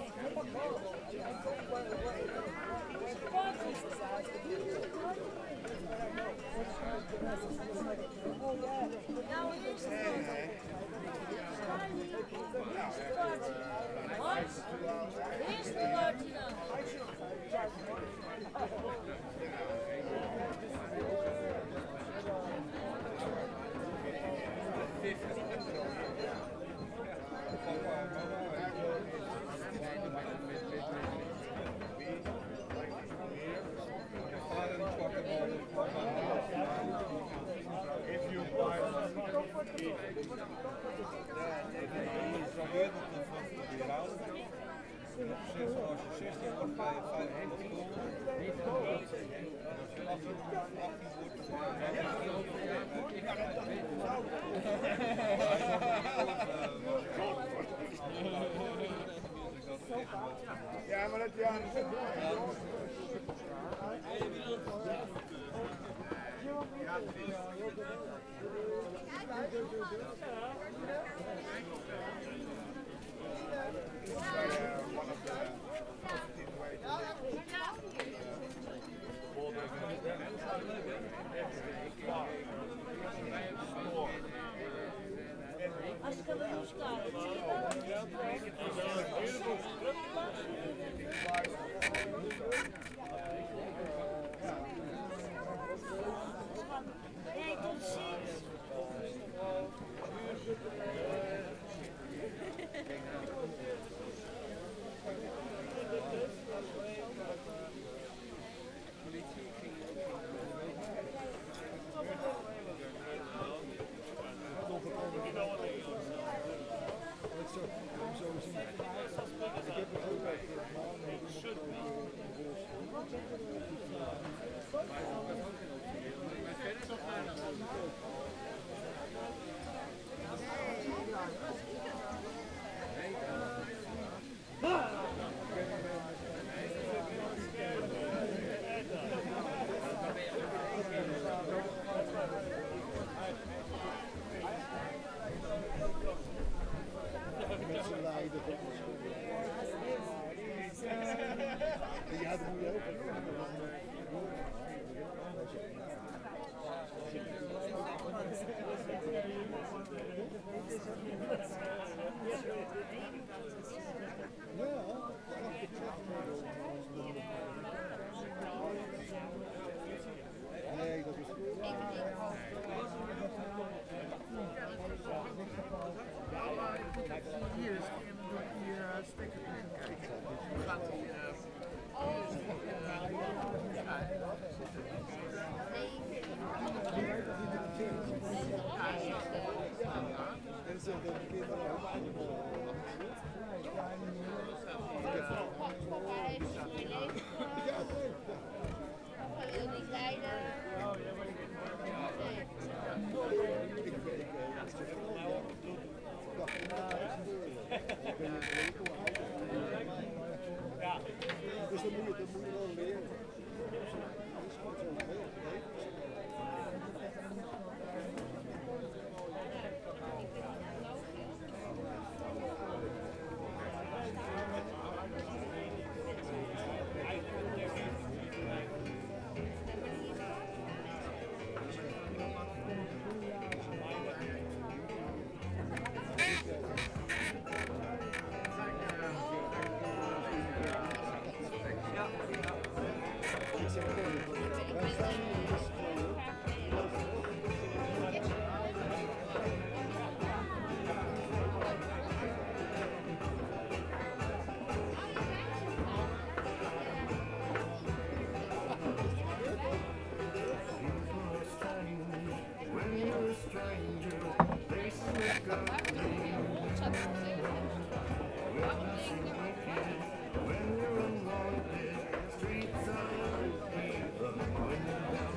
Ja, maar dat ja. Als ik er nu sta, nee, tot ziens. Hier is die stekker kijken. Hoe gaat die? Ja, dus dat moet je wel leren. When you're unwanted, streets are uneven. When you're down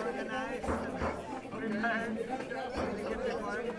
organized and prepared to get the work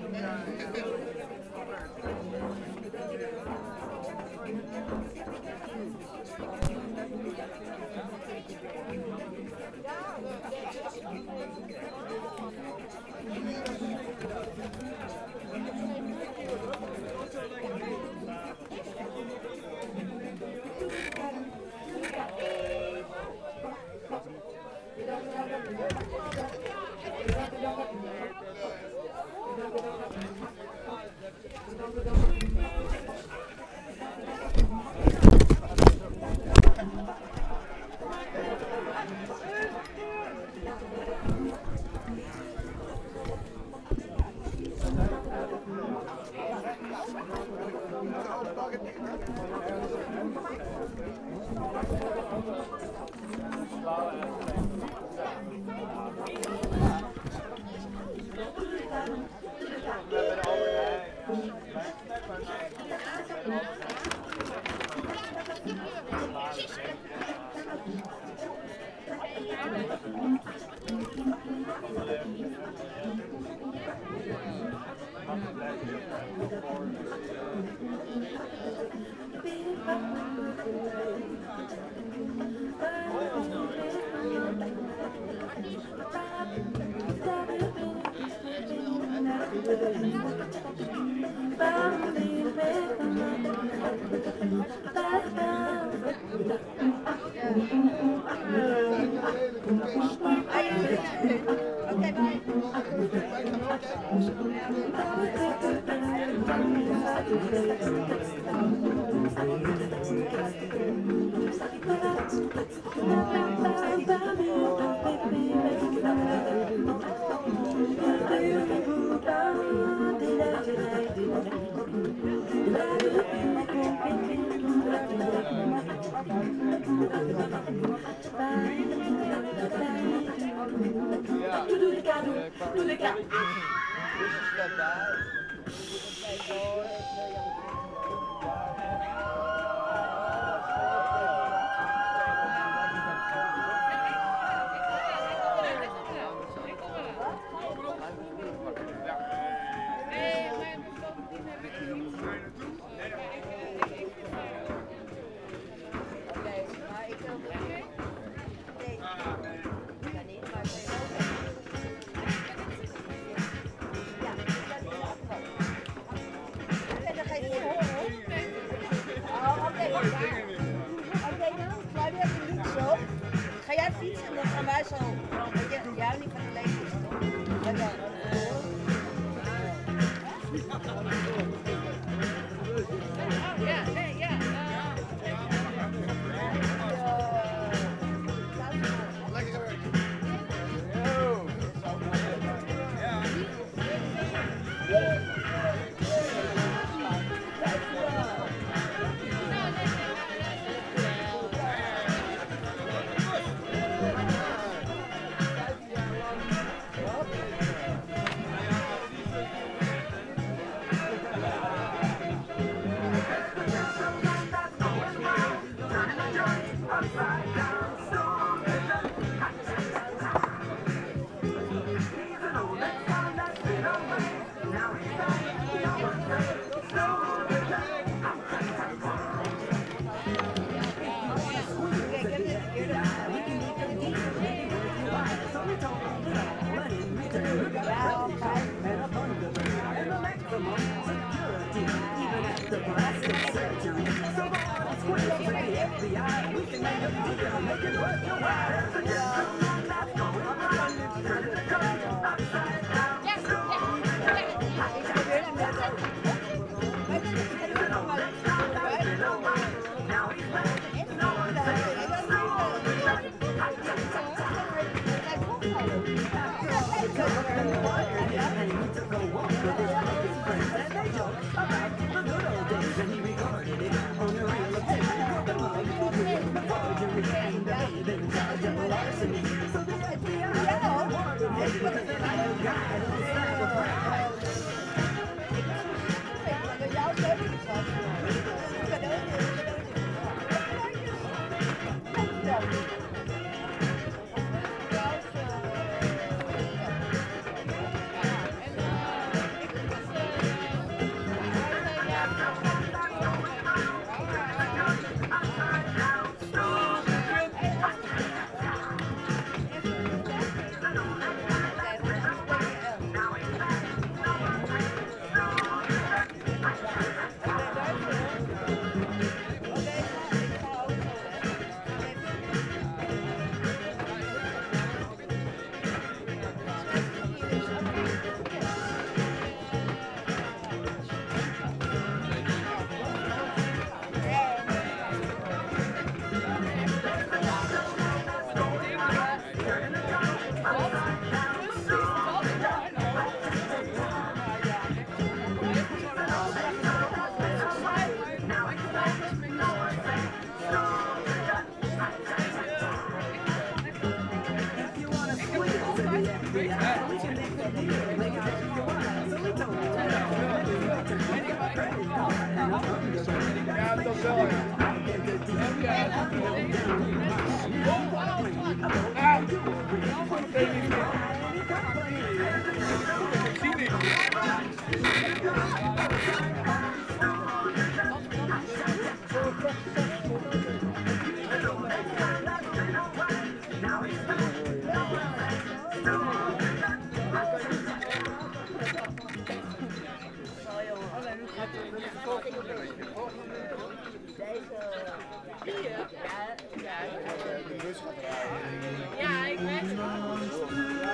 De bus gaat rijden. Ja, ik weet het.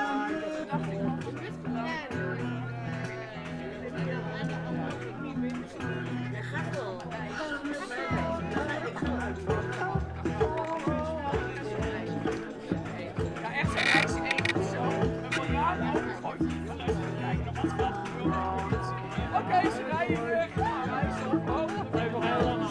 Je gaat wel. Ja, echt zo'n ijs in één of zo. Een miljard overgooit. Kijken naar wat gaat gebeuren. Oké, ze rijden weer. Rijden ze op. Oh, dat heeft nog heel lang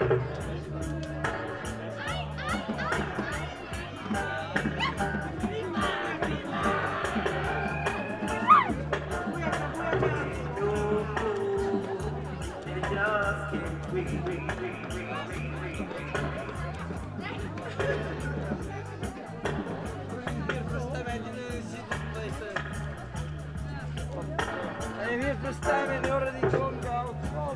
Weer verstaan in de orde die komt out.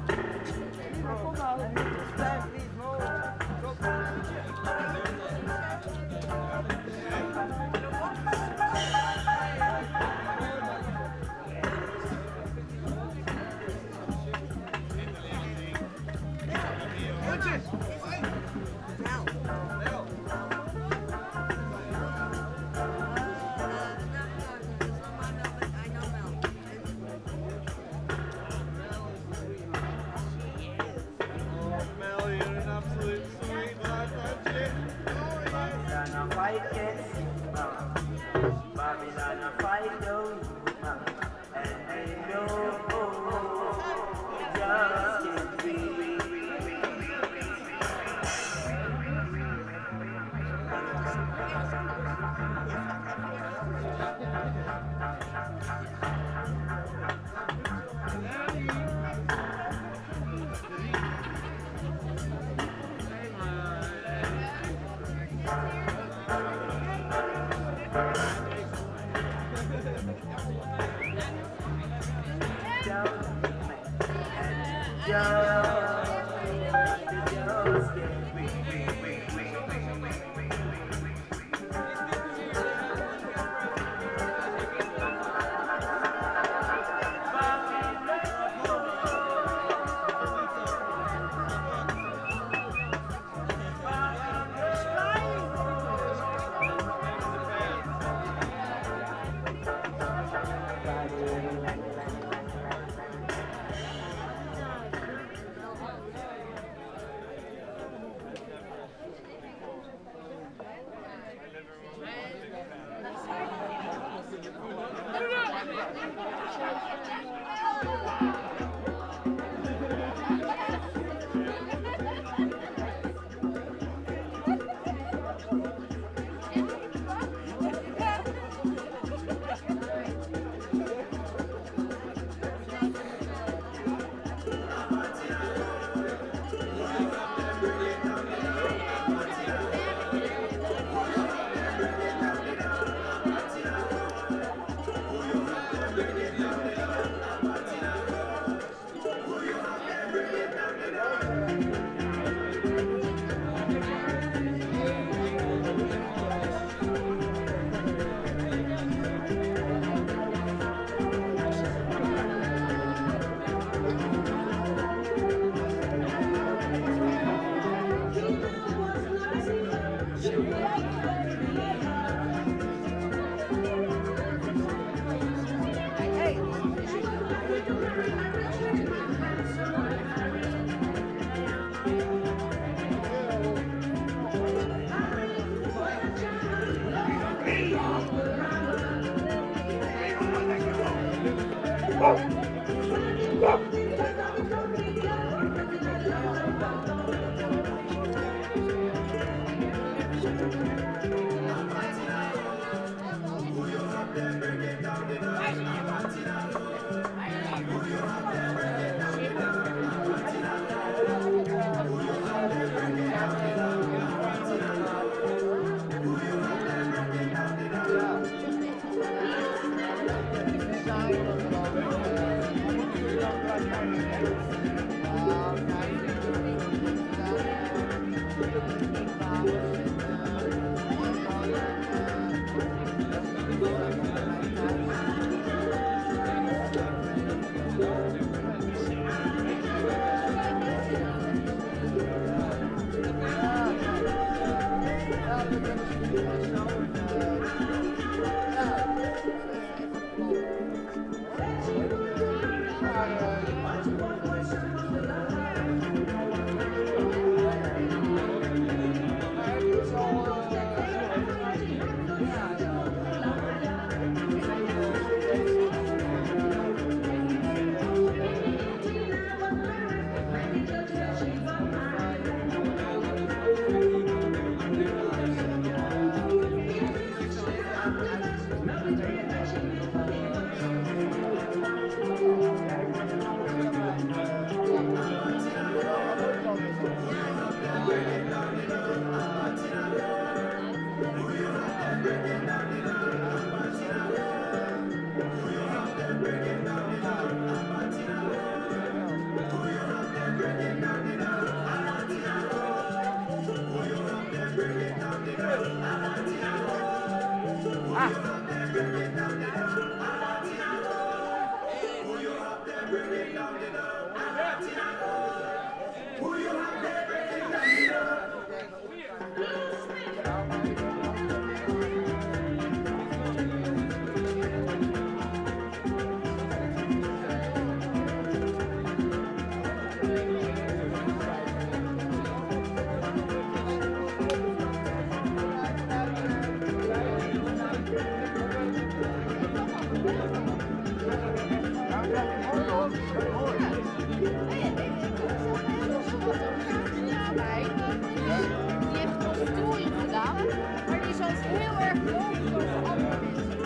Verstaan niet Die heeft conservatorium gedaan, maar die is altijd heel erg belovend over andere mensen.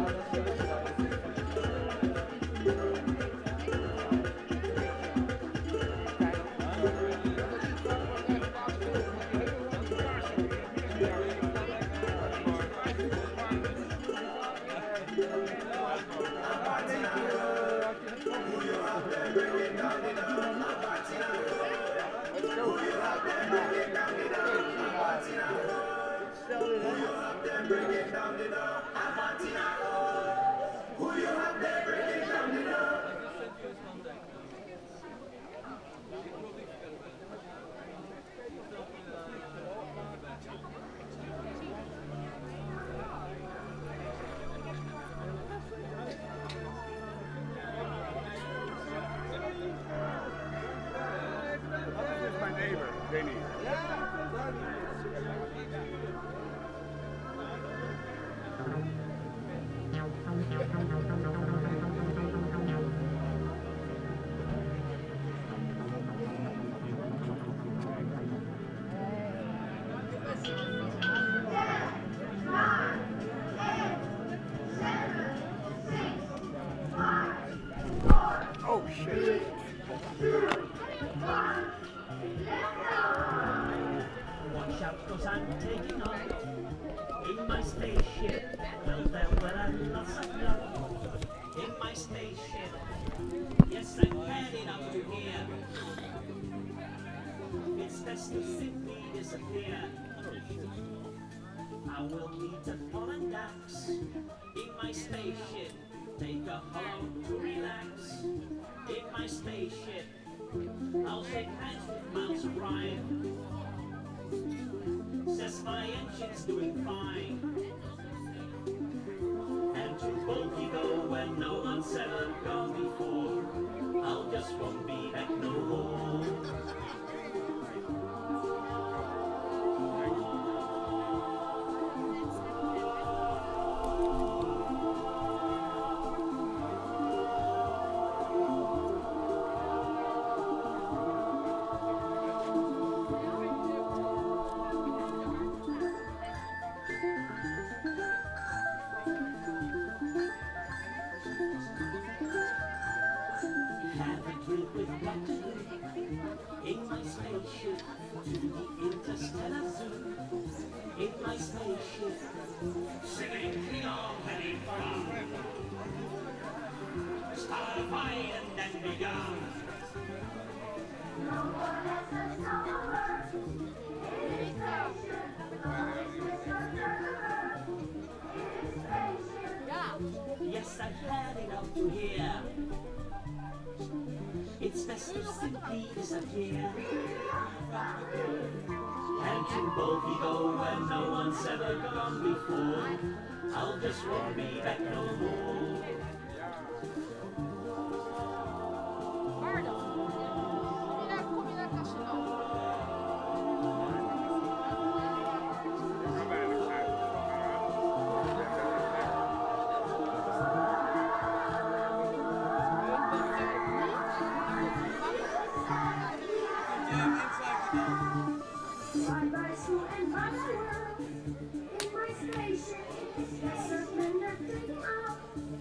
Dit is mijn neighbor, Danny. Oh shit. Watch out, 'cause I'm taking off in my spaceship. Well, I'm not in my spaceship. Yes, I'm heading up to here. It's best to simply disappear. I will need to foreign ducks in my spaceship. Take a home to relax in my spaceship. I'll shake hands with Mouse Prime. Says my engine's doing fine. And to Bulky go when no one's ever gone before. I'll just won't be back no more. Have a drink with Doctor in my spaceship to the interstellar zoo. In my spaceship, singing King of having fun. Start a fight and then begun. Yes, I've had enough to hear. It's best to simply disappear. And to Bulky go when no one's ever gone before. I'll just won't be back no more. Waar dan? Kom je naar Casanova? Fly by school and by the world in my spaceship. It's faster than the thing of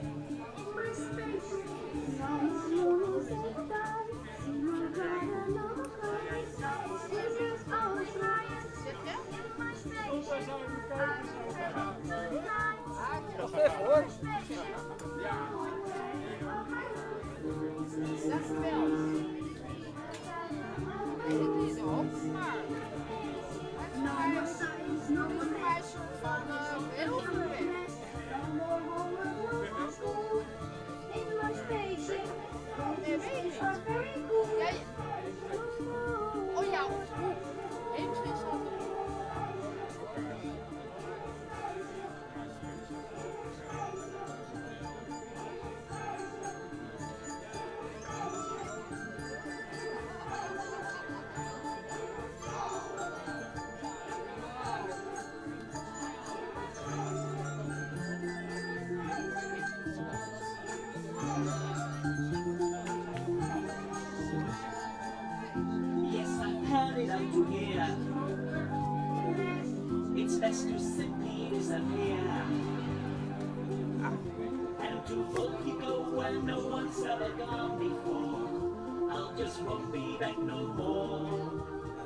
Mississippi disappear. And to hope you go where no one's ever gone before. I'll just won't be back no more.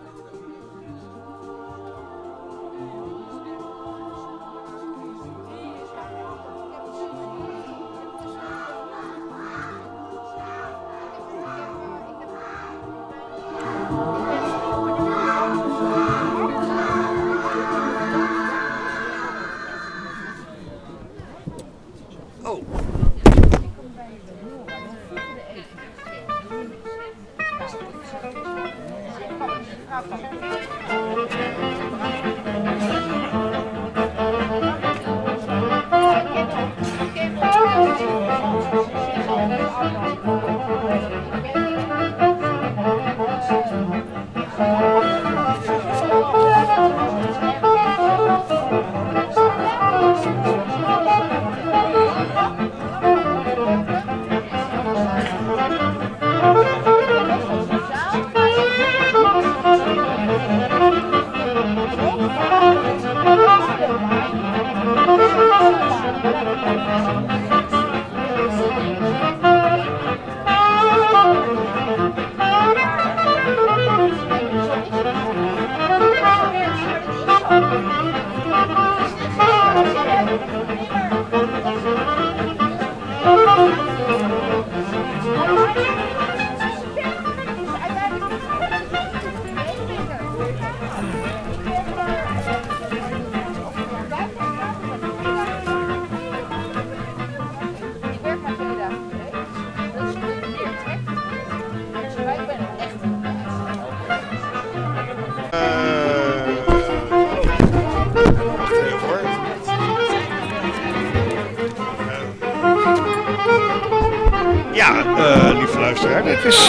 Lieve luisteraar, dit is,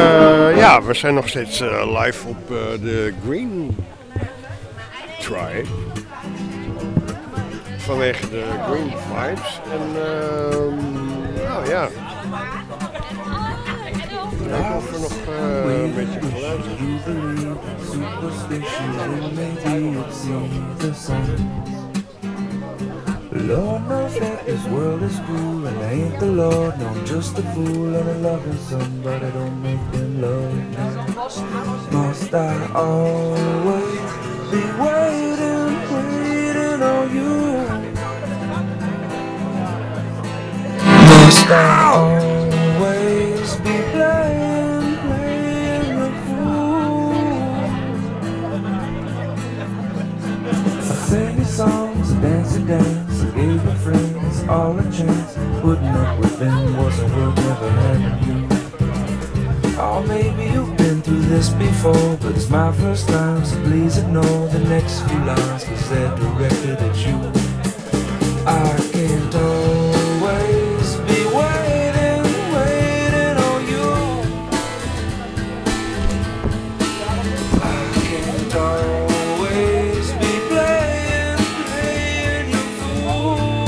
we zijn nog steeds live op de Green Try. Vanwege de Green Vibes. En kijken of er nog een beetje geluid is. Lord knows that this world is cruel, and I ain't the Lord, no, I'm just a fool and a loving somebody, don't make them love me. Must I always be waiting on you? Must I always be playing the fool? I sing you songs, dance. Gave my friends all a chance. Putting up with them wasn't worth never having you. Oh, maybe you've been through this before, but it's my first time, so please ignore the next few lines, cause they're directed at you. I can't always be waiting on you. I can't always be playing you fool.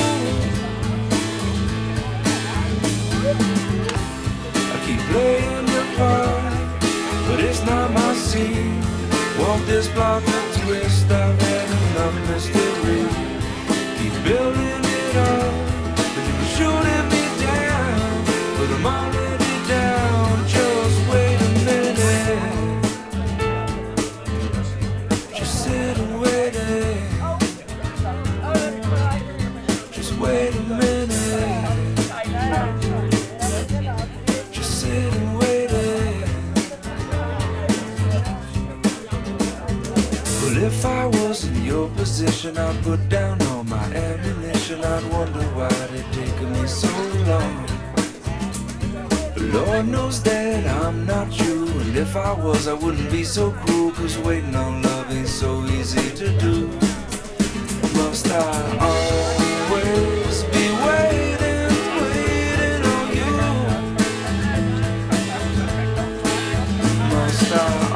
I keep playing your part, but it's not my scene. Won't this block a twist? I've had enough mystery. Keep building it up, but you're shooting me down. But I'm already down. Just wait a minute. Just sit and wait it. Just wait a minute. Just sit and wait it. Well, if I was in your position, I'd put down all my ammunition. I'd wonder why it taken me so long. But Lord knows that I'm not you, and if I was, I wouldn't be so cruel, cause waiting on love ain't so easy to do. Must I always be waiting on you? Must I